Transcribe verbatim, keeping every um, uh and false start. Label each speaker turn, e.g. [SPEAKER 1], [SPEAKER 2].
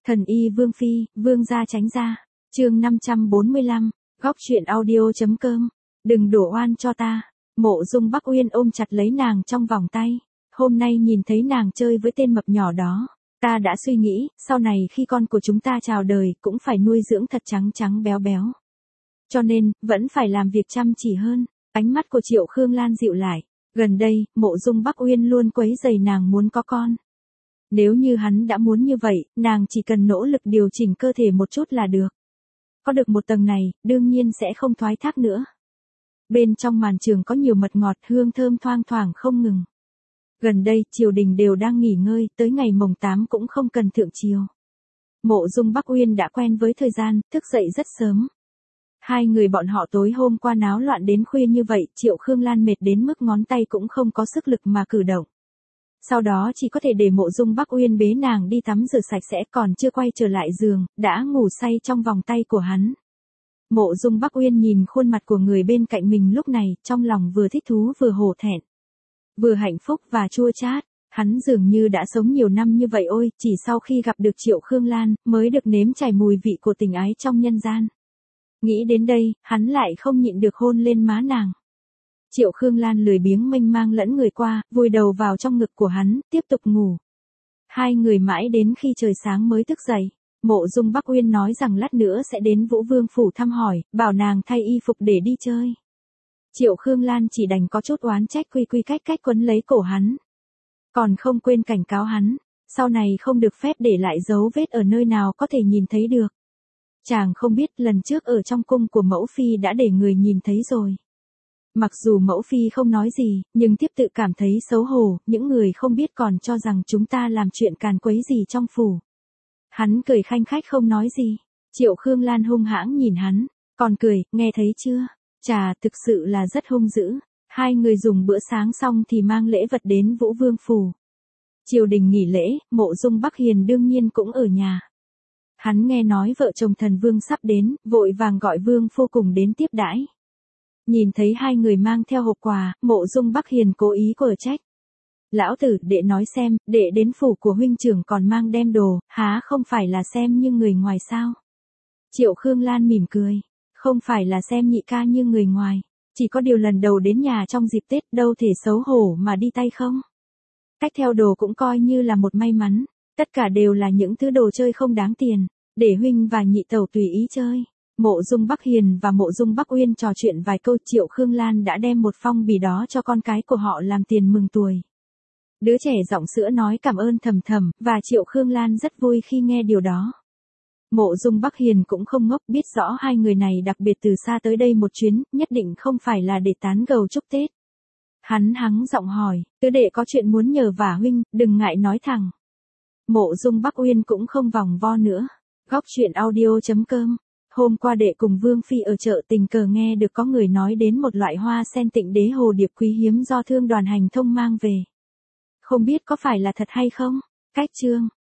[SPEAKER 1] Thần y Vương Phi, Vương gia tránh ra. Chương năm trăm bốn mươi lăm, góc truyện audio.com. Đừng đổ oan cho ta. Mộ Dung Bắc Uyên ôm chặt lấy nàng trong vòng tay. Hôm nay nhìn thấy nàng chơi với tên mập nhỏ đó, ta đã suy nghĩ, sau này khi con của chúng ta chào đời cũng phải nuôi dưỡng thật trắng trắng béo béo. Cho nên, vẫn phải làm việc chăm chỉ hơn. Ánh mắt của Triệu Khương Lan dịu lại. Gần đây, Mộ Dung Bắc Uyên luôn quấy rầy nàng muốn có con. Nếu như hắn đã muốn như vậy, nàng chỉ cần nỗ lực điều chỉnh cơ thể một chút là được. Có được một tầng này, đương nhiên sẽ không thoái thác nữa. Bên trong màn trường có nhiều mật ngọt hương thơm thoang thoảng không ngừng. Gần đây, triều đình đều đang nghỉ ngơi, tới ngày mồng tám cũng không cần thượng triều. Mộ Dung Bắc Uyên đã quen với thời gian, thức dậy rất sớm. Hai người bọn họ tối hôm qua náo loạn đến khuya như vậy, Triệu Khương Lan mệt đến mức ngón tay cũng không có sức lực mà cử động. Sau đó chỉ có thể để Mộ Dung Bắc Uyên bế nàng đi tắm rửa sạch sẽ, còn chưa quay trở lại giường, đã ngủ say trong vòng tay của hắn. Mộ Dung Bắc Uyên nhìn khuôn mặt của người bên cạnh mình lúc này, trong lòng vừa thích thú vừa hổ thẹn. Vừa hạnh phúc và chua chát, hắn dường như đã sống nhiều năm như vậy ôi, chỉ sau khi gặp được Triệu Khương Lan, mới được nếm trải mùi vị của tình ái trong nhân gian. Nghĩ đến đây, hắn lại không nhịn được hôn lên má nàng. Triệu Khương Lan lười biếng mênh mang lẫn người qua, vùi đầu vào trong ngực của hắn, tiếp tục ngủ. Hai người mãi đến khi trời sáng mới thức dậy. Mộ Dung Bắc Uyên nói rằng lát nữa sẽ đến Vũ Vương phủ thăm hỏi, bảo nàng thay y phục để đi chơi. Triệu Khương Lan chỉ đành có chút oán trách quy quy cách cách quấn lấy cổ hắn. Còn không quên cảnh cáo hắn, sau này không được phép để lại dấu vết ở nơi nào có thể nhìn thấy được. Chàng không biết lần trước ở trong cung của mẫu phi đã để người nhìn thấy rồi. Mặc dù mẫu phi không nói gì, nhưng tiếp tự cảm thấy xấu hổ, những người không biết còn cho rằng chúng ta làm chuyện càn quấy gì trong phủ. Hắn cười khanh khách không nói gì. Triệu Khương Lan hung hãng nhìn hắn, còn cười, nghe thấy chưa? Chà, thực sự là rất hung dữ. Hai người dùng bữa sáng xong thì mang lễ vật đến Vũ Vương phủ. Triều đình nghỉ lễ, Mộ Dung Bắc Hiền đương nhiên cũng ở nhà. Hắn nghe nói vợ chồng thần vương sắp đến, vội vàng gọi vương phu cùng đến tiếp đãi. Nhìn thấy hai người mang theo hộp quà, Mộ Dung Bắc Hiền cố ý quở trách. Lão tử, đệ nói xem, đệ đến phủ của huynh trưởng còn mang đem đồ, há không phải là xem như người ngoài sao? Triệu Khương Lan mỉm cười, không phải là xem nhị ca như người ngoài, chỉ có điều lần đầu đến nhà trong dịp Tết đâu thể xấu hổ mà đi tay không. Cách theo đồ cũng coi như là một may mắn, tất cả đều là những thứ đồ chơi không đáng tiền, để huynh và nhị tẩu tùy ý chơi. Mộ Dung Bắc Hiền và Mộ Dung Bắc Uyên trò chuyện vài câu, Triệu Khương Lan đã đem một phong bì đó cho con cái của họ làm tiền mừng tuổi. Đứa trẻ giọng sữa nói cảm ơn thầm thầm, và Triệu Khương Lan rất vui khi nghe điều đó. Mộ Dung Bắc Hiền cũng không ngốc, biết rõ hai người này đặc biệt từ xa tới đây một chuyến, nhất định không phải là để tán gẫu chúc Tết. Hắn hắng giọng hỏi, tứ đệ có chuyện muốn nhờ vả huynh, đừng ngại nói thẳng. Mộ Dung Bắc Uyên cũng không vòng vo nữa. Góc truyện audio.com. Hôm qua đệ cùng Vương Phi ở chợ tình cờ nghe được có người nói đến một loại hoa sen tịnh đế hồ điệp quý hiếm do thương đoàn hành thông mang về. Không biết có phải là thật hay không? Cách chương.